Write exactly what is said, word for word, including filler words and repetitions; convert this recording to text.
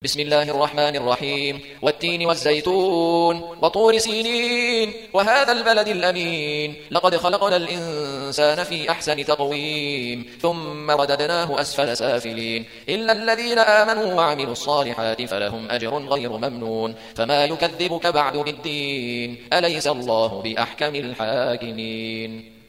بسم الله الرحمن الرحيم والتين والزيتون وطور سينين وهذا البلد الأمين لقد خلقنا الإنسان في أحسن تقويم ثم رددناه أسفل سافلين إلا الذين آمنوا وعملوا الصالحات فلهم أجر غير ممنون فما يكذبك بعد بالدين أليس الله بأحكم الحاكمين.